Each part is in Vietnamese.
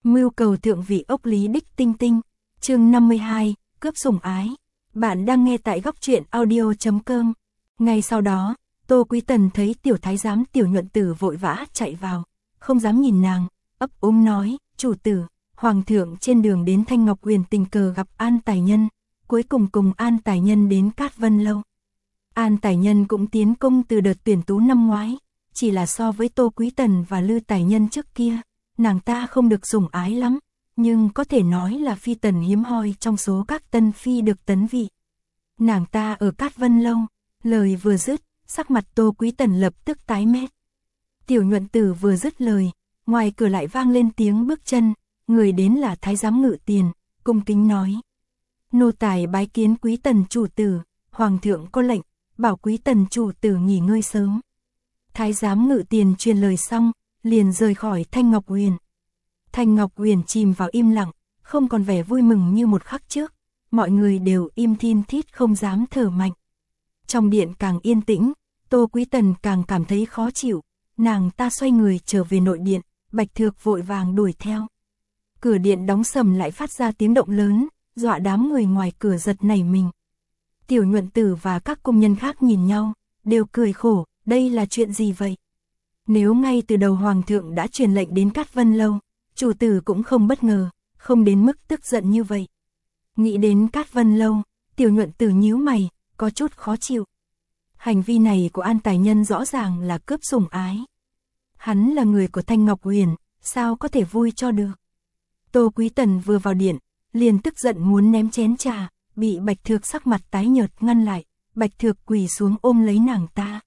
Mưu cầu thượng vị ốc Lý Đích Tinh Tinh, chương 52, cướp sủng ái. Bạn đang nghe tại góc truyện audio.com. Ngay sau đó, Tô Quý Tần thấy tiểu thái giám Tiểu Nhuận Tử vội vã chạy vào, không dám nhìn nàng, ấp úng nói, chủ tử, hoàng thượng trên đường đến Thanh Ngọc Huyền tình cờ gặp An Tài Nhân, cuối cùng cùng An Tài Nhân đến Cát Vân Lâu. An Tài Nhân cũng tiến công từ đợt tuyển tú năm ngoái, chỉ là so với Tô Quý Tần và Lư Tài Nhân trước kia, nàng ta không được sủng ái lắm, nhưng có thể nói là phi tần hiếm hoi trong số các tân phi được tấn vị. Nàng ta ở Cát Vân Lâu, lời vừa dứt, sắc mặt Tô Quý Tần lập tức tái mét. Tiểu Nhuận Tử vừa dứt lời, ngoài cửa lại vang lên tiếng bước chân, người đến là thái giám Ngự Tiền, cung kính nói: nô tài bái kiến Quý Tần chủ tử, hoàng thượng có lệnh, bảo Quý Tần chủ tử nghỉ ngơi sớm. Thái giám Ngự Tiền truyền lời xong, liền rời khỏi Thanh Ngọc Huyền. Thanh Ngọc Huyền chìm vào im lặng, không còn vẻ vui mừng như một khắc trước, mọi người đều im thin thít không dám thở mạnh. Trong điện càng yên tĩnh, Tô Quý Tần càng cảm thấy khó chịu, nàng ta xoay người trở về nội điện, Bạch Thược vội vàng đuổi theo. Cửa điện đóng sầm lại phát ra tiếng động lớn, dọa đám người ngoài cửa giật nảy mình. Tiểu Nhuận Tử và các công nhân khác nhìn nhau, đều cười khổ, đây là chuyện gì vậy? Nếu ngay từ đầu hoàng thượng đã truyền lệnh đến Cát Vân Lâu, chủ tử cũng không bất ngờ, không đến mức tức giận như vậy. Nghĩ đến Cát Vân Lâu, Tiểu Nhuận Tử nhíu mày, có chút khó chịu. Hành vi này của An Tài Nhân rõ ràng là cướp sủng ái. Hắn là người của Thanh Ngọc Huyền, sao có thể vui cho được? Tô Quý Tần vừa vào điện, liền tức giận muốn ném chén trà, bị Bạch Thược sắc mặt tái nhợt ngăn lại. Bạch Thược quỳ xuống ôm lấy nàng ta.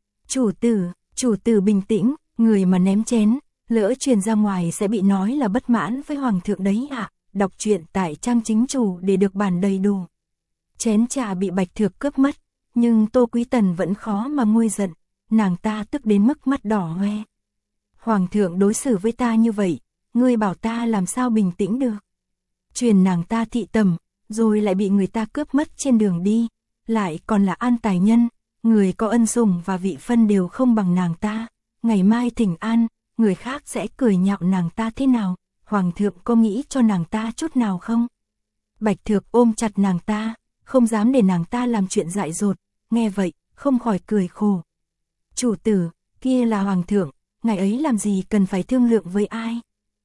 Chủ tử bình tĩnh, người mà ném chén, lỡ truyền ra ngoài sẽ bị nói là bất mãn với hoàng thượng đấy ạ. Đọc truyện tại trang chính chủ để được bản đầy đủ. Chén trà bị Bạch Thược cướp mất, nhưng Tô Quý Tần vẫn khó mà nguôi giận, nàng ta tức đến mức mắt đỏ hoe. Hoàng thượng đối xử với ta như vậy, ngươi bảo ta làm sao bình tĩnh được? Truyền nàng ta thị tầm, rồi lại bị người ta cướp mất trên đường đi, lại còn là An Tài Nhân, người có ân sủng và vị phân đều không bằng nàng ta. Ngày mai thỉnh an, người khác sẽ cười nhạo nàng ta thế nào? Hoàng thượng có nghĩ cho nàng ta chút nào không? Bạch Thược ôm chặt nàng ta, không dám để nàng ta làm chuyện dại dột, nghe vậy, không khỏi cười khổ. Chủ tử, kia là hoàng thượng, ngài ấy làm gì cần phải thương lượng với ai?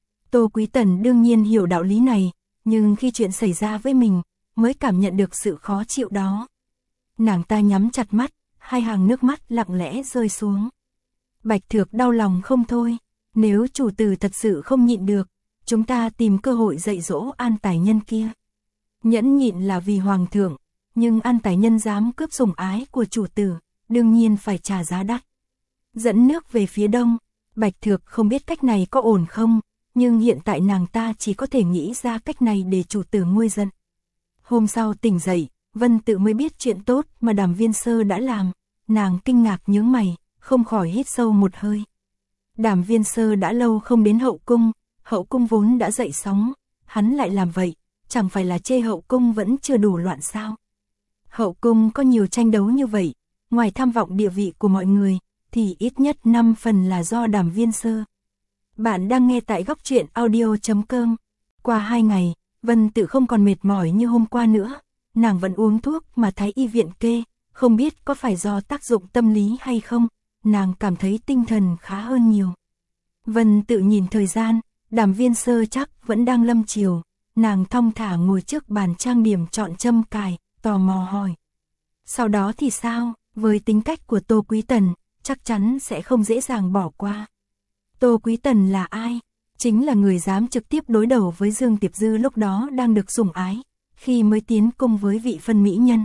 Tô Quý Tần đương nhiên hiểu đạo lý này, nhưng khi chuyện xảy ra với mình, mới cảm nhận được sự khó chịu đó. Nàng ta nhắm chặt mắt, hai hàng nước mắt lặng lẽ rơi xuống. Bạch Thược đau lòng không thôi, nếu chủ tử thật sự không nhịn được, chúng ta tìm cơ hội dạy dỗ An Tài Nhân kia. Nhẫn nhịn là vì hoàng thượng, nhưng An Tài Nhân dám cướp sủng ái của chủ tử, đương nhiên phải trả giá đắt. Dẫn nước về phía đông, Bạch Thược không biết cách này có ổn không, nhưng hiện tại nàng ta chỉ có thể nghĩ ra cách này để chủ tử nguôi giận. Hôm sau tỉnh dậy, Vân Tự mới biết chuyện tốt mà Đàm Viên Sơ đã làm, nàng kinh ngạc nhướng mày, không khỏi hít sâu một hơi. Đàm Viên Sơ đã lâu không đến hậu cung vốn đã dậy sóng, hắn lại làm vậy, chẳng phải là chê hậu cung vẫn chưa đủ loạn sao? Hậu cung có nhiều tranh đấu như vậy, ngoài tham vọng địa vị của mọi người, thì ít nhất 5 phần là do Đàm Viên Sơ. Bạn đang nghe tại góc truyện audio.com. Qua 2 ngày, Vân Tự không còn mệt mỏi như hôm qua nữa, nàng vẫn uống thuốc mà Thái y viện kê, không biết có phải do tác dụng tâm lý hay không, nàng cảm thấy tinh thần khá hơn nhiều. Vân Tự nhìn thời gian, Đàm Viên Sơ chắc vẫn đang lâm chiều, nàng thong thả ngồi trước bàn trang điểm chọn châm cài, tò mò hỏi. Sau đó thì sao, với tính cách của Tô Quý Tần, chắc chắn sẽ không dễ dàng bỏ qua. Tô Quý Tần là ai? Chính là người dám trực tiếp đối đầu với Dương Tiệp Dư lúc đó đang được sủng ái, khi mới tiến cung với vị phân mỹ nhân.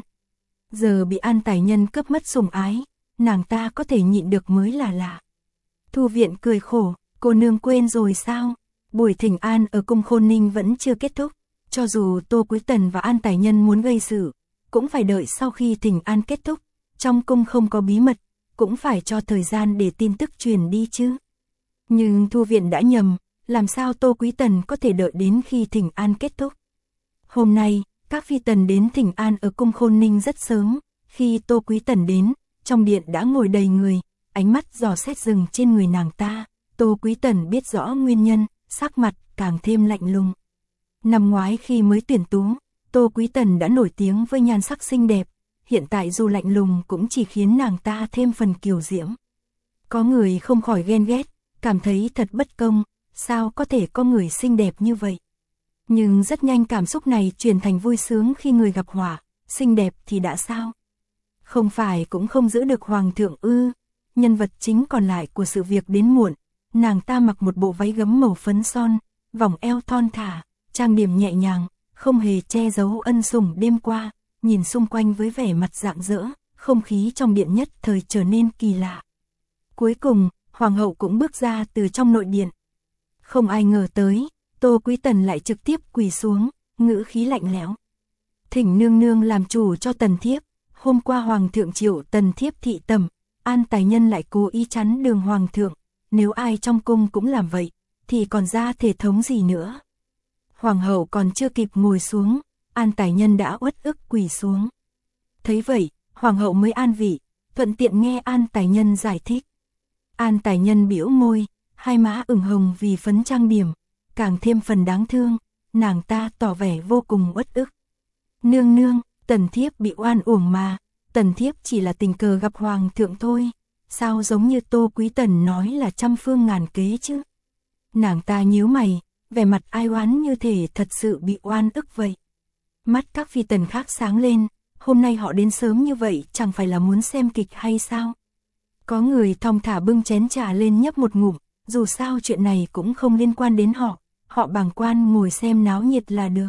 Giờ bị An Tài Nhân cướp mất sủng ái, nàng ta có thể nhịn được mới là lạ. Thu Viện cười khổ, cô nương quên rồi sao? Buổi thỉnh an ở cung Khôn Ninh vẫn chưa kết thúc, cho dù Tô Quý Tần và An Tài Nhân muốn gây sự, cũng phải đợi sau khi thỉnh an kết thúc, trong cung không có bí mật, cũng phải cho thời gian để tin tức truyền đi chứ. Nhưng Thu Viện đã nhầm, làm sao Tô Quý Tần có thể đợi đến khi thỉnh an kết thúc? Hôm nay, các phi tần đến thỉnh an ở cung Khôn Ninh rất sớm, khi Tô Quý Tần đến, trong điện đã ngồi đầy người, ánh mắt dò xét dừng trên người nàng ta. Tô Quý Tần biết rõ nguyên nhân, sắc mặt càng thêm lạnh lùng. Năm ngoái khi mới tuyển tú, Tô Quý Tần đã nổi tiếng với nhan sắc xinh đẹp, hiện tại dù lạnh lùng cũng chỉ khiến nàng ta thêm phần kiều diễm. Có người không khỏi ghen ghét, cảm thấy thật bất công, sao có thể có người xinh đẹp như vậy. Nhưng rất nhanh cảm xúc này chuyển thành vui sướng khi người gặp họa, xinh đẹp thì đã sao? Không phải cũng không giữ được hoàng thượng ư? Nhân vật chính còn lại của sự việc đến muộn, nàng ta mặc một bộ váy gấm màu phấn son, vòng eo thon thả, trang điểm nhẹ nhàng, không hề che giấu ân sủng đêm qua, nhìn xung quanh với vẻ mặt rạng rỡ, không khí trong điện nhất thời trở nên kỳ lạ. Cuối cùng, hoàng hậu cũng bước ra từ trong nội điện. Không ai ngờ tới, Tô Quý Tần lại trực tiếp quỳ xuống, ngữ khí lạnh lẽo. Thỉnh nương nương làm chủ cho tần thiếp, hôm qua hoàng thượng triệu tần thiếp thị tẩm, An Tài Nhân lại cố ý chắn đường hoàng thượng, nếu ai trong cung cũng làm vậy, thì còn ra thể thống gì nữa. Hoàng hậu còn chưa kịp ngồi xuống, An Tài Nhân đã uất ức quỳ xuống. Thấy vậy, hoàng hậu mới an vị, thuận tiện nghe An Tài Nhân giải thích. An Tài Nhân bĩu môi, hai má ửng hồng vì phấn trang điểm, càng thêm phần đáng thương, nàng ta tỏ vẻ vô cùng uất ức. Nương nương, tần thiếp bị oan uổng mà, tần thiếp chỉ là tình cờ gặp hoàng thượng thôi, sao giống như Tô Quý Tần nói là trăm phương ngàn kế chứ. Nàng ta nhíu mày, vẻ mặt ai oán như thể thật sự bị oan ức vậy. Mắt các phi tần khác sáng lên, hôm nay họ đến sớm như vậy chẳng phải là muốn xem kịch hay sao? Có người thong thả bưng chén trà lên nhấp một ngụm, dù sao chuyện này cũng không liên quan đến họ, họ bàng quan ngồi xem náo nhiệt là được.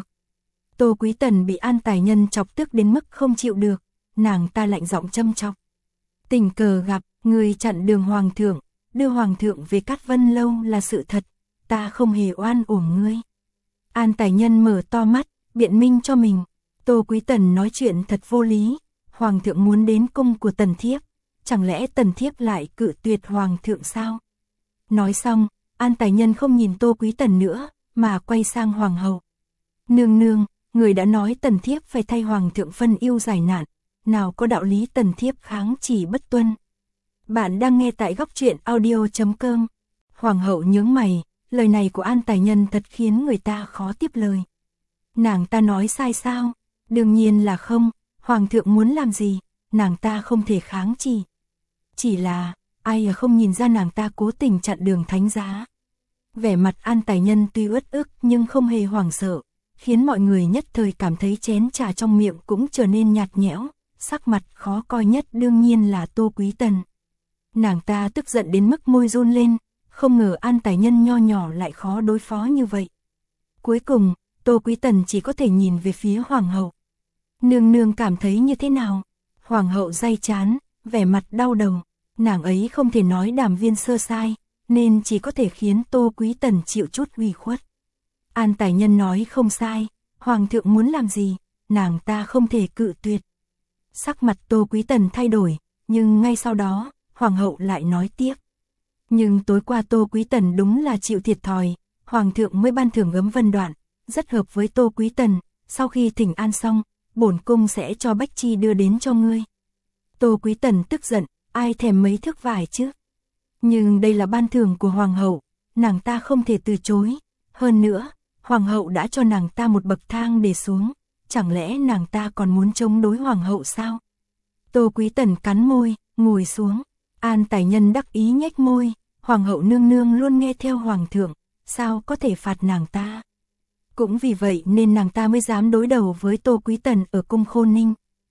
Tô Quý Tần bị An Tài Nhân chọc tức đến mức không chịu được, nàng ta lạnh giọng châm chọc. Tình cờ gặp, người chặn đường hoàng thượng, đưa hoàng thượng về Cát Vân Lâu là sự thật, ta không hề oan uổng ngươi. An Tài Nhân mở to mắt, biện minh cho mình. Tô Quý Tần nói chuyện thật vô lý, hoàng thượng muốn đến cung của tần thiếp, chẳng lẽ tần thiếp lại cự tuyệt hoàng thượng sao? Nói xong, An Tài Nhân không nhìn Tô Quý Tần nữa, mà quay sang hoàng hậu. Nương nương, người đã nói tần thiếp phải thay hoàng thượng phân ưu giải nạn, nào có đạo lý tần thiếp kháng chỉ bất tuân. Bạn đang nghe tại góc truyện audio.com. Hoàng hậu nhướng mày, lời này của An Tài Nhân thật khiến người ta khó tiếp lời. Nàng ta nói sai sao? Đương nhiên là không, hoàng thượng muốn làm gì, nàng ta không thể kháng chỉ. Chỉ là, ai không nhìn ra nàng ta cố tình chặn đường thánh giá. Vẻ mặt An Tài Nhân tuy uất ức nhưng không hề hoảng sợ, khiến mọi người nhất thời cảm thấy chén trà trong miệng cũng trở nên nhạt nhẽo, sắc mặt khó coi nhất đương nhiên là Tô Quý Tần. Nàng ta tức giận đến mức môi run lên, không ngờ An Tài Nhân nho nhỏ lại khó đối phó như vậy. Cuối cùng, Tô Quý Tần chỉ có thể nhìn về phía hoàng hậu. Nương nương cảm thấy như thế nào? Hoàng hậu day chán, vẻ mặt đau đầu, nàng ấy không thể nói Đàm Viên sơ sai, nên chỉ có thể khiến Tô Quý Tần chịu chút ủy khuất. An Tài Nhân nói không sai, hoàng thượng muốn làm gì, nàng ta không thể cự tuyệt. Sắc mặt Tô Quý Tần thay đổi, nhưng ngay sau đó, hoàng hậu lại nói tiếp. Nhưng tối qua Tô Quý Tần đúng là chịu thiệt thòi, hoàng thượng mới ban thưởng gấm vân đoạn, rất hợp với Tô Quý Tần, sau khi thỉnh an xong, bổn cung sẽ cho Bách Chi đưa đến cho ngươi. Tô Quý Tần tức giận, ai thèm mấy thước vải chứ? Nhưng đây là ban thưởng của hoàng hậu, nàng ta không thể từ chối. Hơn nữa, hoàng hậu đã cho nàng ta một bậc thang để xuống, chẳng lẽ nàng ta còn muốn chống đối hoàng hậu sao? Tô Quý Tần cắn môi, ngồi xuống. An Tài Nhân đắc ý nhếch môi, hoàng hậu nương nương luôn nghe theo hoàng thượng, sao có thể phạt nàng ta? Cũng vì vậy nên nàng ta mới dám đối đầu với Tô Quý Tần ở cung Khôn Ninh.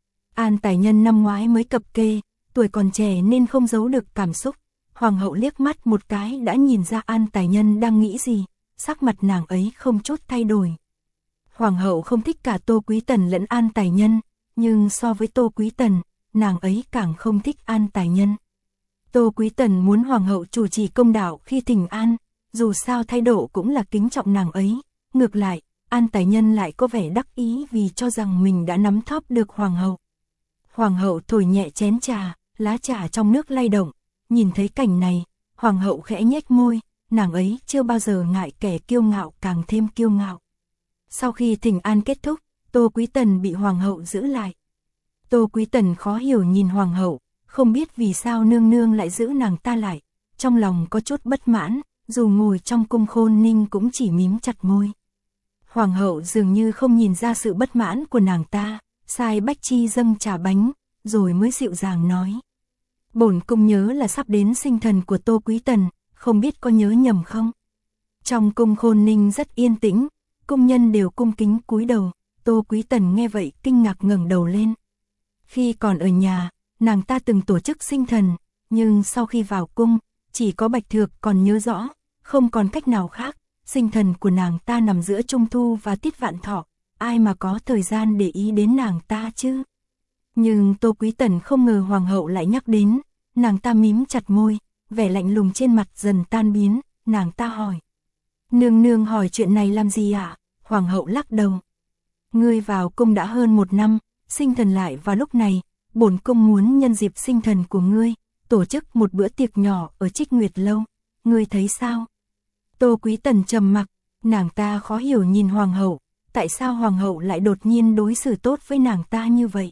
An Tài Nhân năm ngoái mới cập kê, tuổi còn trẻ nên không giấu được cảm xúc. Hoàng hậu liếc mắt một cái đã nhìn ra An Tài Nhân đang nghĩ gì, sắc mặt nàng ấy không chút thay đổi. Hoàng hậu không thích cả Tô Quý Tần lẫn An Tài Nhân, nhưng so với Tô Quý Tần, nàng ấy càng không thích An Tài Nhân. Tô Quý Tần muốn hoàng hậu chủ trì công đạo khi thỉnh an, dù sao thái độ cũng là kính trọng nàng ấy. Ngược lại, An Tài Nhân lại có vẻ đắc ý vì cho rằng mình đã nắm thóp được hoàng hậu. Hoàng hậu thổi nhẹ chén trà, lá trà trong nước lay động, nhìn thấy cảnh này, hoàng hậu khẽ nhếch môi, nàng ấy chưa bao giờ ngại kẻ kiêu ngạo càng thêm kiêu ngạo. Sau khi thỉnh an kết thúc, Tô Quý Tần bị hoàng hậu giữ lại. Tô Quý Tần khó hiểu nhìn hoàng hậu, không biết vì sao nương nương lại giữ nàng ta lại, trong lòng có chút bất mãn, dù ngồi trong cung Khôn Ninh cũng chỉ mím chặt môi. Hoàng hậu dường như không nhìn ra sự bất mãn của nàng ta, sai Bách Chi dâng trà bánh, rồi mới dịu dàng nói. Bổn cung nhớ là sắp đến sinh thần của Tô Quý Tần, không biết có nhớ nhầm không? Trong cung Khôn Ninh rất yên tĩnh, cung nhân đều cung kính cúi đầu, Tô Quý Tần nghe vậy kinh ngạc ngẩng đầu lên. Khi còn ở nhà, nàng ta từng tổ chức sinh thần, nhưng sau khi vào cung, chỉ có Bạch Thược còn nhớ rõ, không còn cách nào khác, sinh thần của nàng ta nằm giữa Trung Thu và Tiết Vạn Thọ, ai mà có thời gian để ý đến nàng ta chứ? Nhưng Tô Quý Tần không ngờ hoàng hậu lại nhắc đến, nàng ta mím chặt môi, vẻ lạnh lùng trên mặt dần tan biến, nàng ta hỏi. Nương nương hỏi chuyện này làm gì ạ? Hoàng hậu lắc đầu. Ngươi vào cung đã hơn 1 năm, sinh thần lại vào lúc này, bổn cung muốn nhân dịp sinh thần của ngươi, tổ chức một bữa tiệc nhỏ ở Trích Nguyệt Lâu, ngươi thấy sao? Tô Quý Tần trầm mặc, nàng ta khó hiểu nhìn hoàng hậu, tại sao hoàng hậu lại đột nhiên đối xử tốt với nàng ta như vậy?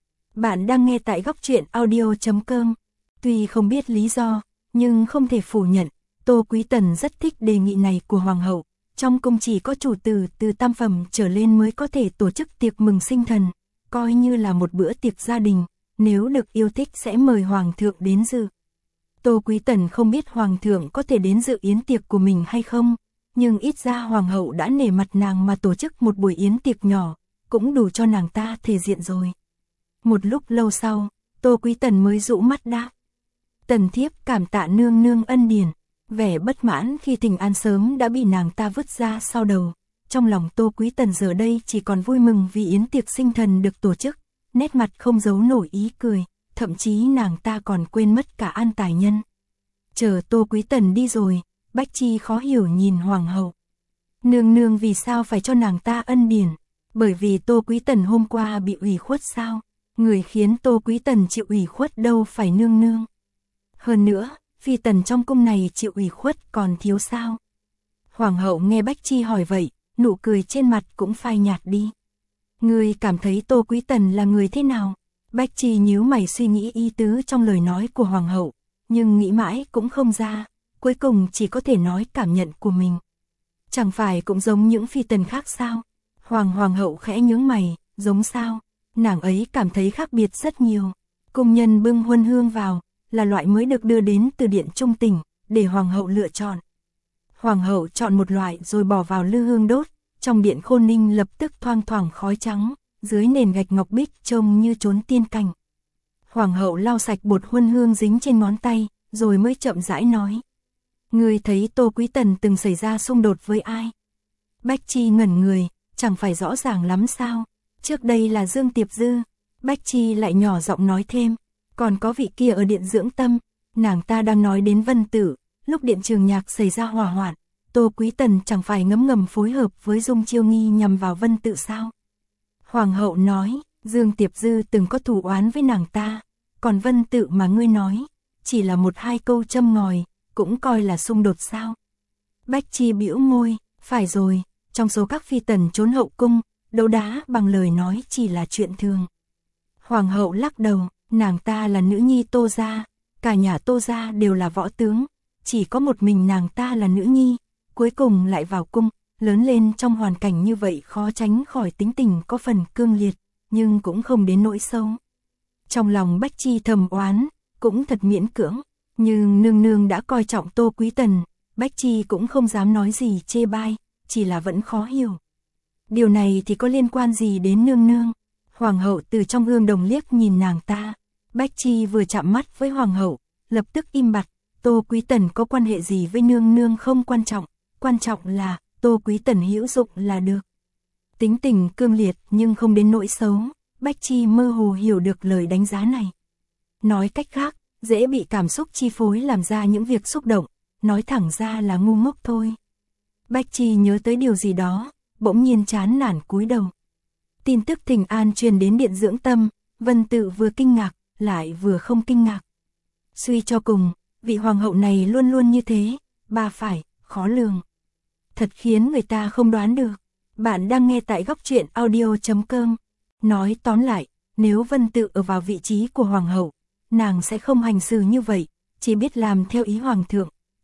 Bạn đang nghe tại góc truyện audio.com. Tuy không biết lý do, nhưng không thể phủ nhận, Tô Quý Tần rất thích đề nghị này của hoàng hậu. Trong cung chỉ có chủ tử từ tam phẩm trở lên mới có thể tổ chức tiệc mừng sinh thần, coi như là một bữa tiệc gia đình, nếu được yêu thích sẽ mời hoàng thượng đến dự. Tô Quý Tần không biết hoàng thượng có thể đến dự yến tiệc của mình hay không, nhưng ít ra hoàng hậu đã nể mặt nàng mà tổ chức một buổi yến tiệc nhỏ, cũng đủ cho nàng ta thể diện rồi. Một lúc lâu sau, Tô Quý Tần mới rũ mắt đáp. Tần thiếp cảm tạ nương nương ân điển. Vẻ bất mãn khi thỉnh an sớm đã bị nàng ta vứt ra sau đầu. Trong lòng Tô Quý Tần giờ đây chỉ còn vui mừng vì yến tiệc sinh thần được tổ chức, nét mặt không giấu nổi ý cười, thậm chí nàng ta còn quên mất cả An Tài Nhân. Chờ Tô Quý Tần đi rồi, Bách Chi khó hiểu nhìn hoàng hậu. Nương nương vì sao phải cho nàng ta ân điển? Bởi vì Tô Quý Tần hôm qua bị ủy khuất sao? Người khiến Tô Quý Tần chịu ủy khuất đâu phải nương nương. Hơn nữa, phi tần trong cung này chịu ủy khuất còn thiếu sao? Hoàng hậu nghe Bách Chi hỏi vậy, nụ cười trên mặt cũng phai nhạt đi. Ngươi cảm thấy Tô Quý Tần là người thế nào? Bách Chi nhíu mày suy nghĩ ý tứ trong lời nói của hoàng hậu, nhưng nghĩ mãi cũng không ra, cuối cùng chỉ có thể nói cảm nhận của mình. Chẳng phải cũng giống những phi tần khác sao? Hoàng hậu khẽ nhướng mày, giống sao? Nàng ấy cảm thấy khác biệt rất nhiều. Cung nhân bưng huân hương vào, là loại mới được đưa đến từ điện Trung Tỉnh, để hoàng hậu lựa chọn. Hoàng hậu chọn một loại rồi bỏ vào lư hương đốt, trong điện Khôn Ninh lập tức thoang thoảng khói trắng, dưới nền gạch ngọc bích trông như chốn tiên cảnh. Hoàng hậu lau sạch bột huân hương dính trên ngón tay, rồi mới chậm rãi nói. Ngươi thấy Tô Quý Tần từng xảy ra xung đột với ai? Bách Chi ngẩn người, chẳng phải rõ ràng lắm sao? Trước đây là Dương Tiệp Dư. Bách Chi lại nhỏ giọng nói thêm. Còn có vị kia ở điện dưỡng tâm, nàng ta đang nói đến Vân Tử, lúc điện Trường Nhạc xảy ra hỏa hoạn, Tô Quý Tần chẳng phải ngấm ngầm phối hợp với Dung Chiêu Nghi nhằm vào Vân Tử sao? Hoàng hậu nói, Dương Tiệp Dư từng có thù oán với nàng ta, còn Vân Tử mà ngươi nói, chỉ là 1-2 câu châm ngòi, cũng coi là xung đột sao? Bách Chi bĩu môi, phải rồi, trong số các phi tần trốn hậu cung, đấu đá bằng lời nói chỉ là chuyện thường. Hoàng hậu lắc đầu. Nàng ta là nữ nhi Tô gia, cả nhà Tô gia đều là võ tướng, chỉ có một mình nàng ta là nữ nhi, cuối cùng lại vào cung, lớn lên trong hoàn cảnh như vậy khó tránh khỏi tính tình có phần cương liệt, nhưng cũng không đến nỗi sâu. Trong lòng Bách Chi thầm oán, cũng thật miễn cưỡng, nhưng nương nương đã coi trọng Tô Quý Tần, Bách Chi cũng không dám nói gì chê bai, chỉ là vẫn khó hiểu. Điều này thì có liên quan gì đến nương nương? Hoàng hậu từ trong gương đồng liếc nhìn nàng ta. Bách Chi vừa chạm mắt với hoàng hậu, lập tức im bặt. Tô Quý Tần có quan hệ gì với nương nương không quan trọng là Tô Quý Tần hữu dụng là được. Tính tình cương liệt nhưng không đến nỗi xấu, Bách Chi mơ hồ hiểu được lời đánh giá này. Nói cách khác, dễ bị cảm xúc chi phối làm ra những việc xúc động, nói thẳng ra là ngu ngốc thôi. Bách Chi nhớ tới điều gì đó, bỗng nhiên chán nản cúi đầu. Tin tức thỉnh an truyền đến điện dưỡng tâm, Vân Tự vừa kinh ngạc, lại vừa không kinh ngạc. Suy cho cùng, vị hoàng hậu này luôn luôn như thế, bà phải, khó lường. Thật khiến người ta không đoán được. Bạn đang nghe tại góc truyện audio.com. Nói tóm lại, nếu Vân Tự ở vào vị trí của hoàng hậu, nàng sẽ không hành xử như vậy, chỉ biết làm theo ý hoàng thượng,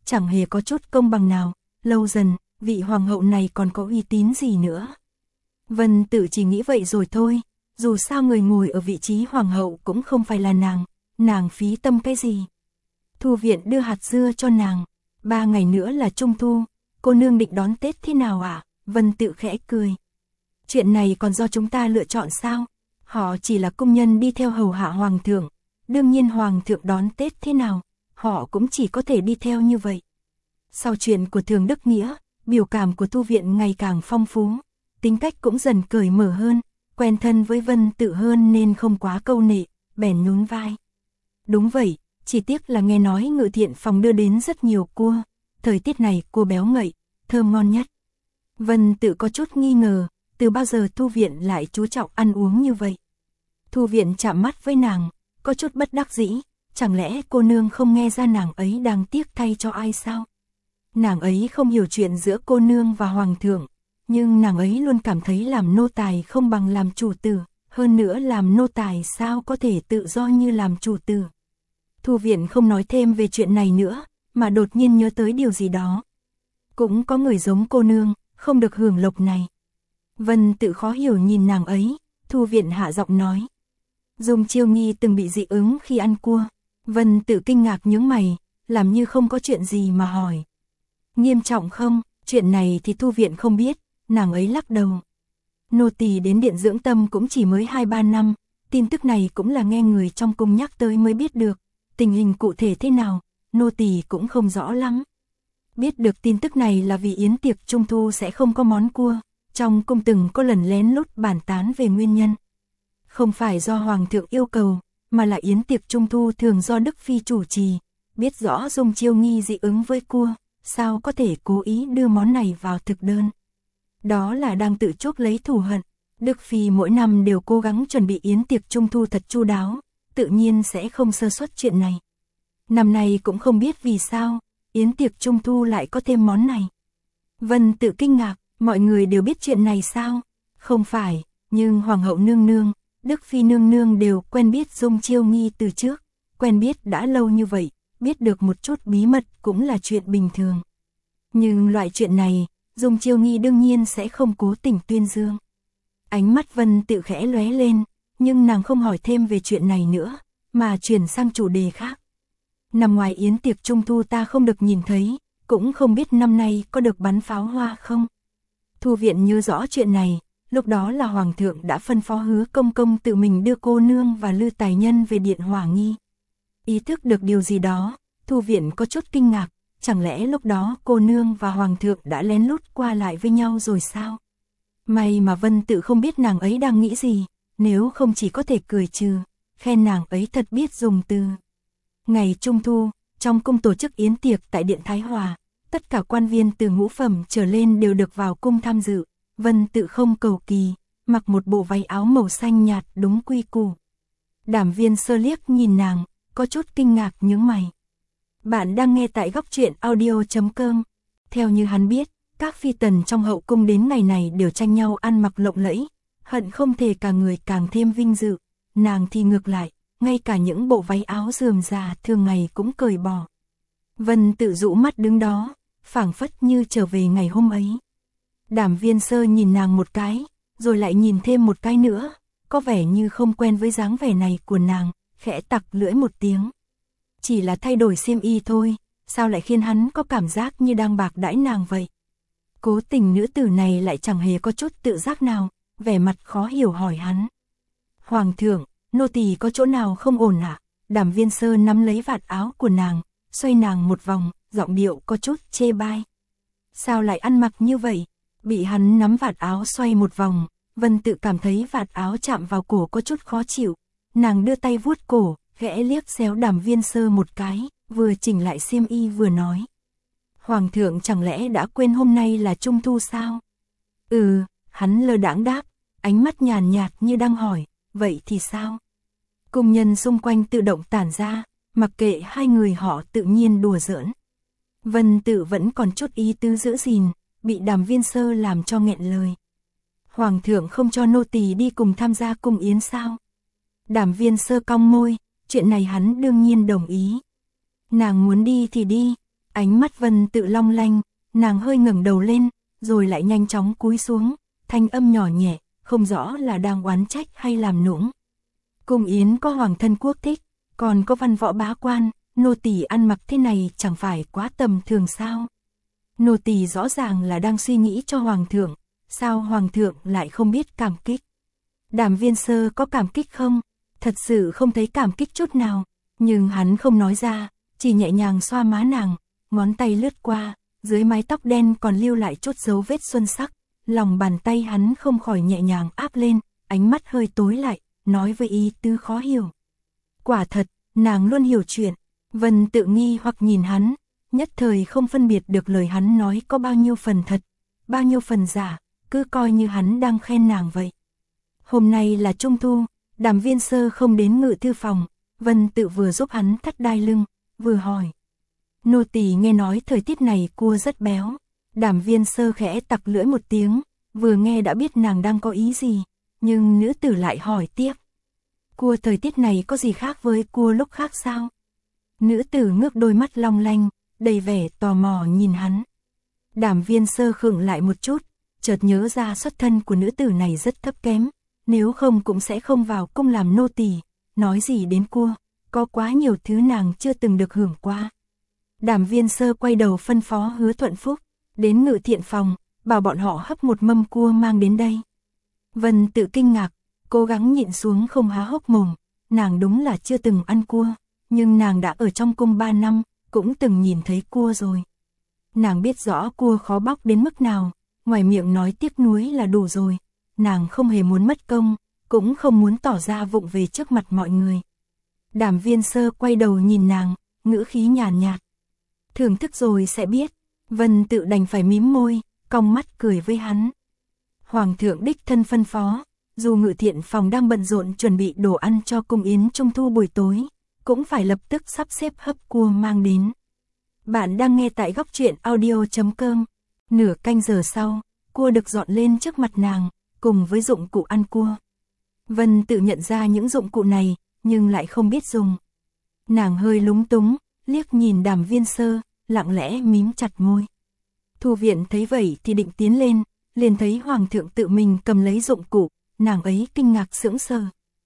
chẳng hề có chút công bằng nào, lâu dần, vị hoàng hậu này còn có uy tín gì nữa. Vân Tự chỉ nghĩ vậy rồi thôi, dù sao người ngồi ở vị trí hoàng hậu cũng không phải là nàng phí tâm cái gì. Thu viện đưa hạt dưa cho nàng, 3 ngày nữa là Trung Thu, cô nương định đón Tết thế nào ạ? Vân Tự khẽ cười. Chuyện này còn do chúng ta lựa chọn sao? Họ chỉ là công nhân đi theo hầu hạ hoàng thượng, đương nhiên hoàng thượng đón Tết thế nào, họ cũng chỉ có thể đi theo như vậy. Sau chuyện của Thường Đức Nghĩa, biểu cảm của Thu viện ngày càng phong phú, tính cách cũng dần cởi mở hơn, quen thân với Vân Tự hơn nên không quá câu nệ, bèn nhún vai. Đúng vậy, chỉ tiếc là nghe nói Ngự Thiện phòng đưa đến rất nhiều cua, thời tiết này cua béo ngậy, thơm ngon nhất. Vân Tự có chút nghi ngờ, từ bao giờ Thu viện lại chú trọng ăn uống như vậy. Thu viện chạm mắt với nàng, có chút bất đắc dĩ, chẳng lẽ cô nương không nghe ra nàng ấy đang tiếc thay cho ai sao? Nàng ấy không hiểu chuyện giữa cô nương và hoàng thượng, nhưng nàng ấy luôn cảm thấy làm nô tài không bằng làm chủ tử, hơn nữa làm nô tài sao có thể tự do như làm chủ tử. Thu viện không nói thêm về chuyện này nữa, mà đột nhiên nhớ tới điều gì đó. Cũng có người giống cô nương, không được hưởng lộc này. Vân Tự khó hiểu nhìn nàng ấy, Thu viện hạ giọng nói. Dung Chiêu Nghi từng bị dị ứng khi ăn cua. Vân Tự kinh ngạc nhướng mày, làm như không có chuyện gì mà hỏi. Nghiêm trọng không? Chuyện này thì Thu viện không biết, nàng ấy lắc đầu. Nô tỳ đến điện dưỡng tâm cũng chỉ mới 2-3 năm, tin tức này cũng là nghe người trong cung nhắc tới mới biết được. Tình hình cụ thể thế nào, nô tỳ cũng không rõ lắm. Biết được tin tức này là vì yến tiệc Trung Thu sẽ không có món cua, trong cung từng có lần lén lút bàn tán về nguyên nhân. Không phải do hoàng thượng yêu cầu, mà là yến tiệc Trung Thu thường do Đức Phi chủ trì, biết rõ Dung Chiêu Nghi dị ứng với cua, sao có thể cố ý đưa món này vào thực đơn. Đó là đang tự chuốc lấy thù hận. Đức Phi mỗi năm đều cố gắng chuẩn bị yến tiệc Trung Thu thật chu đáo, tự nhiên sẽ không sơ suất chuyện này. Năm nay cũng không biết vì sao, yến tiệc Trung Thu lại có thêm món này. Vân Tự kinh ngạc, mọi người đều biết chuyện này sao? Không phải, nhưng Hoàng hậu nương nương, Đức Phi nương nương đều quen biết Dung Chiêu Nghi từ trước, quen biết đã lâu như vậy, biết được một chút bí mật cũng là chuyện bình thường. Nhưng loại chuyện này, Dung Chiêu Nghi đương nhiên sẽ không cố tình tuyên dương. Ánh mắt Vân Tự khẽ lóe lên, nhưng nàng không hỏi thêm về chuyện này nữa, mà chuyển sang chủ đề khác. Nằm ngoài yến tiệc Trung Thu ta không được nhìn thấy, cũng không biết năm nay có được bắn pháo hoa không. Thu viện nhớ rõ chuyện này, lúc đó là Hoàng thượng đã phân phó Hứa Công Công tự mình đưa cô nương và Lư Tài Nhân về điện Hỏa Nghi. Ý thức được điều gì đó, Thu viện có chút kinh ngạc, chẳng lẽ lúc đó cô nương và Hoàng thượng đã lén lút qua lại với nhau rồi sao? May mà Vân Tự không biết nàng ấy đang nghĩ gì, nếu không chỉ có thể cười trừ, khen nàng ấy thật biết dùng từ. Ngày Trung Thu, trong cung tổ chức yến tiệc tại điện Thái Hòa, tất cả quan viên từ ngũ phẩm trở lên đều được vào cung tham dự. Vân Tự không cầu kỳ, mặc một bộ váy áo màu xanh nhạt đúng quy củ. Đảm Viên Sơ liếc nhìn nàng, có chút kinh ngạc nhướng mày. Bạn đang nghe tại góc truyện audio.com. Theo như hắn biết, các phi tần trong hậu cung đến ngày này đều tranh nhau ăn mặc lộng lẫy, hận không thể cả người càng thêm vinh dự. Nàng thì ngược lại, ngay cả những bộ váy áo rườm rà thường ngày cũng cởi bỏ. Vân Tự dụ mắt đứng đó, phảng phất như trở về ngày hôm ấy. Đảm Viên Sơ nhìn nàng một cái, rồi lại nhìn thêm một cái nữa, có vẻ như không quen với dáng vẻ này của nàng, khẽ tặc lưỡi một tiếng. Chỉ là thay đổi xiêm y thôi, sao lại khiến hắn có cảm giác như đang bạc đãi nàng vậy? Cố tình nữ tử này lại chẳng hề có chút tự giác nào, vẻ mặt khó hiểu hỏi hắn. Hoàng thượng, nô tỳ có chỗ nào không ổn à? Đảm Viên Sơ nắm lấy vạt áo của nàng, xoay nàng một vòng, giọng điệu có chút chê bai. Sao lại ăn mặc như vậy? Bị hắn nắm vạt áo xoay một vòng, Vân Tự cảm thấy vạt áo chạm vào cổ có chút khó chịu. Nàng đưa tay vuốt cổ, khẽ liếc xéo Đảm Viên Sơ một cái, vừa chỉnh lại xiêm y vừa nói. Hoàng thượng chẳng lẽ đã quên hôm nay là Trung Thu sao? Hắn lơ đãng đáp, ánh mắt nhàn nhạt như đang hỏi, vậy thì sao? Cung nhân xung quanh tự động tản ra, mặc kệ hai người họ tự nhiên đùa giỡn. Vân Tự vẫn còn chút ý tứ giữ gìn, bị Đảm Viên Sơ làm cho nghẹn lời. Hoàng thượng không cho nô tỳ đi cùng tham gia cung yến sao? Đảm Viên Sơ cong môi, chuyện này hắn đương nhiên đồng ý. Nàng muốn đi thì đi, Ánh mắt Vân Tự long lanh, nàng hơi ngẩng đầu lên, rồi lại nhanh chóng cúi xuống, thanh âm nhỏ nhẹ, không rõ là đang oán trách hay làm nũng. Cung yến có hoàng thân quốc thích, còn có văn võ bá quan, nô tỳ ăn mặc thế này chẳng phải quá tầm thường sao? Nô tỳ rõ ràng là đang suy nghĩ cho hoàng thượng, sao hoàng thượng lại không biết cảm kích? Đàm Viên Sơ có cảm kích không? Thật sự không thấy cảm kích chút nào, nhưng hắn không nói ra, chỉ nhẹ nhàng xoa má nàng, ngón tay lướt qua, dưới mái tóc đen còn lưu lại chút dấu vết xuân sắc, lòng bàn tay hắn không khỏi nhẹ nhàng áp lên, ánh mắt hơi tối lại, nói với ý tứ khó hiểu. Quả thật, nàng luôn hiểu chuyện. Vân Tự nghi hoặc nhìn hắn, nhất thời không phân biệt được lời hắn nói có bao nhiêu phần thật, bao nhiêu phần giả, cứ coi như hắn đang khen nàng vậy. Hôm nay là Trung Thu, Đàm Viên Sơ không đến ngự thư phòng, Vân Tự vừa giúp hắn thắt đai lưng, vừa hỏi. Nô tỳ nghe nói thời tiết này cua rất béo. Đàm Viên Sơ khẽ tặc lưỡi một tiếng, vừa nghe đã biết nàng đang có ý gì, nhưng nữ tử lại hỏi tiếp. Cua thời tiết này có gì khác với cua lúc khác sao? Nữ tử ngước đôi mắt long lanh, đầy vẻ tò mò nhìn hắn. Đàm Viên Sơ khựng lại một chút, chợt nhớ ra xuất thân của nữ tử này rất thấp kém, nếu không cũng sẽ không vào cung làm nô tỳ. Nói gì đến cua, có quá nhiều thứ nàng chưa từng được hưởng qua. Đàm Viên Sơ quay đầu phân phó Hứa Thuận Phúc, đến ngự thiện phòng, bảo bọn họ hấp một mâm cua mang đến đây. Vân Tự kinh ngạc, cố gắng nhịn xuống không há hốc mồm, nàng đúng là chưa từng ăn cua, nhưng nàng đã ở trong cung 3 năm, cũng từng nhìn thấy cua rồi. Nàng biết rõ cua khó bóc đến mức nào, ngoài miệng nói tiếc nuối là đủ rồi, nàng không hề muốn mất công, cũng không muốn tỏ ra vụng về trước mặt mọi người. Đàm Viên Sơ quay đầu nhìn nàng, ngữ khí nhàn nhạt. Thưởng thức rồi sẽ biết. Vân Tự đành phải mím môi, cong mắt cười với hắn. Hoàng thượng đích thân phân phó, dù ngự thiện phòng đang bận rộn chuẩn bị đồ ăn cho cung yến Trung Thu buổi tối, cũng phải lập tức sắp xếp hấp cua mang đến. Bạn đang nghe tại góc truyện audio.com. Nửa canh giờ sau, cua được dọn lên trước mặt nàng, cùng với dụng cụ ăn cua. Vân Tự nhận ra những dụng cụ này, nhưng lại không biết dùng. Nàng hơi lúng túng, liếc nhìn Đàm Viên Sơ, lặng lẽ mím chặt môi. Thu Viện thấy vậy thì định tiến lên, liền thấy Hoàng thượng tự mình cầm lấy dụng cụ, nàng ấy kinh ngạc sững sờ.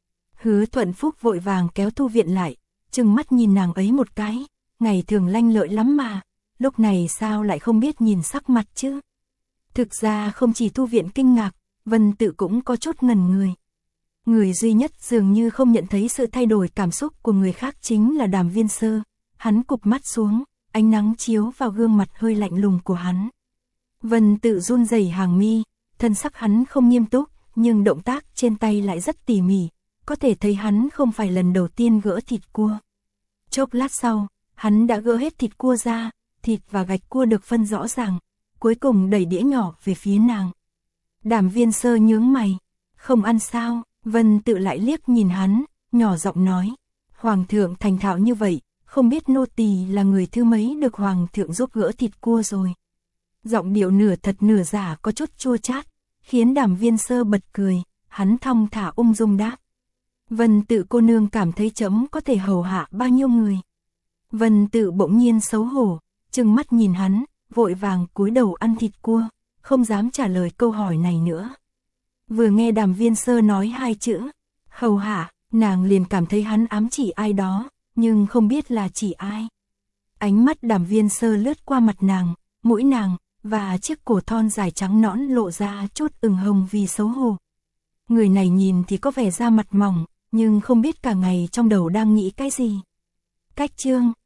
Hứa Thuận Phúc vội vàng kéo Thu Viện lại, trừng mắt nhìn nàng ấy một cái, ngày thường lanh lợi lắm mà, lúc này sao lại không biết nhìn sắc mặt chứ? Thực ra không chỉ Thu Viện kinh ngạc, Vân Tự cũng có chút ngẩn người. Người duy nhất dường như không nhận thấy sự thay đổi cảm xúc của người khác chính là Đàm Viên Sơ. Hắn cụp mắt xuống, ánh nắng chiếu vào gương mặt hơi lạnh lùng của hắn. Vân Tự run rẩy hàng mi, thân sắc hắn không nghiêm túc, nhưng động tác trên tay lại rất tỉ mỉ, có thể thấy hắn không phải lần đầu tiên gỡ thịt cua. Chốc lát sau, hắn đã gỡ hết thịt cua ra, thịt và gạch cua được phân rõ ràng, cuối cùng đẩy đĩa nhỏ về phía nàng. Đàm Viên Sơ nhướng mày, không ăn sao? Vân Tự lại liếc nhìn hắn, nhỏ giọng nói, Hoàng thượng thành thạo như vậy, không biết nô tỳ là người thứ mấy được Hoàng thượng giúp gỡ thịt cua rồi. Giọng điệu nửa thật nửa giả có chút chua chát, khiến Đàm Viên Sơ bật cười, hắn thong thả ung dung đáp. Vân Tự cô nương cảm thấy chấm có thể hầu hạ bao nhiêu người. Vân Tự bỗng nhiên xấu hổ, trừng mắt nhìn hắn, vội vàng cúi đầu ăn thịt cua, không dám trả lời câu hỏi này nữa. Vừa nghe Đàm Viên Sơ nói 2 chữ, hầu hạ, nàng liền cảm thấy hắn ám chỉ ai đó, nhưng không biết là chỉ ai. Ánh mắt Đàm Viên Sơ lướt qua mặt nàng, mũi nàng, và chiếc cổ thon dài trắng nõn lộ ra chút ửng hồng vì xấu hổ. Người này nhìn thì có vẻ da mặt mỏng, nhưng không biết cả ngày trong đầu đang nghĩ cái gì. Cách chương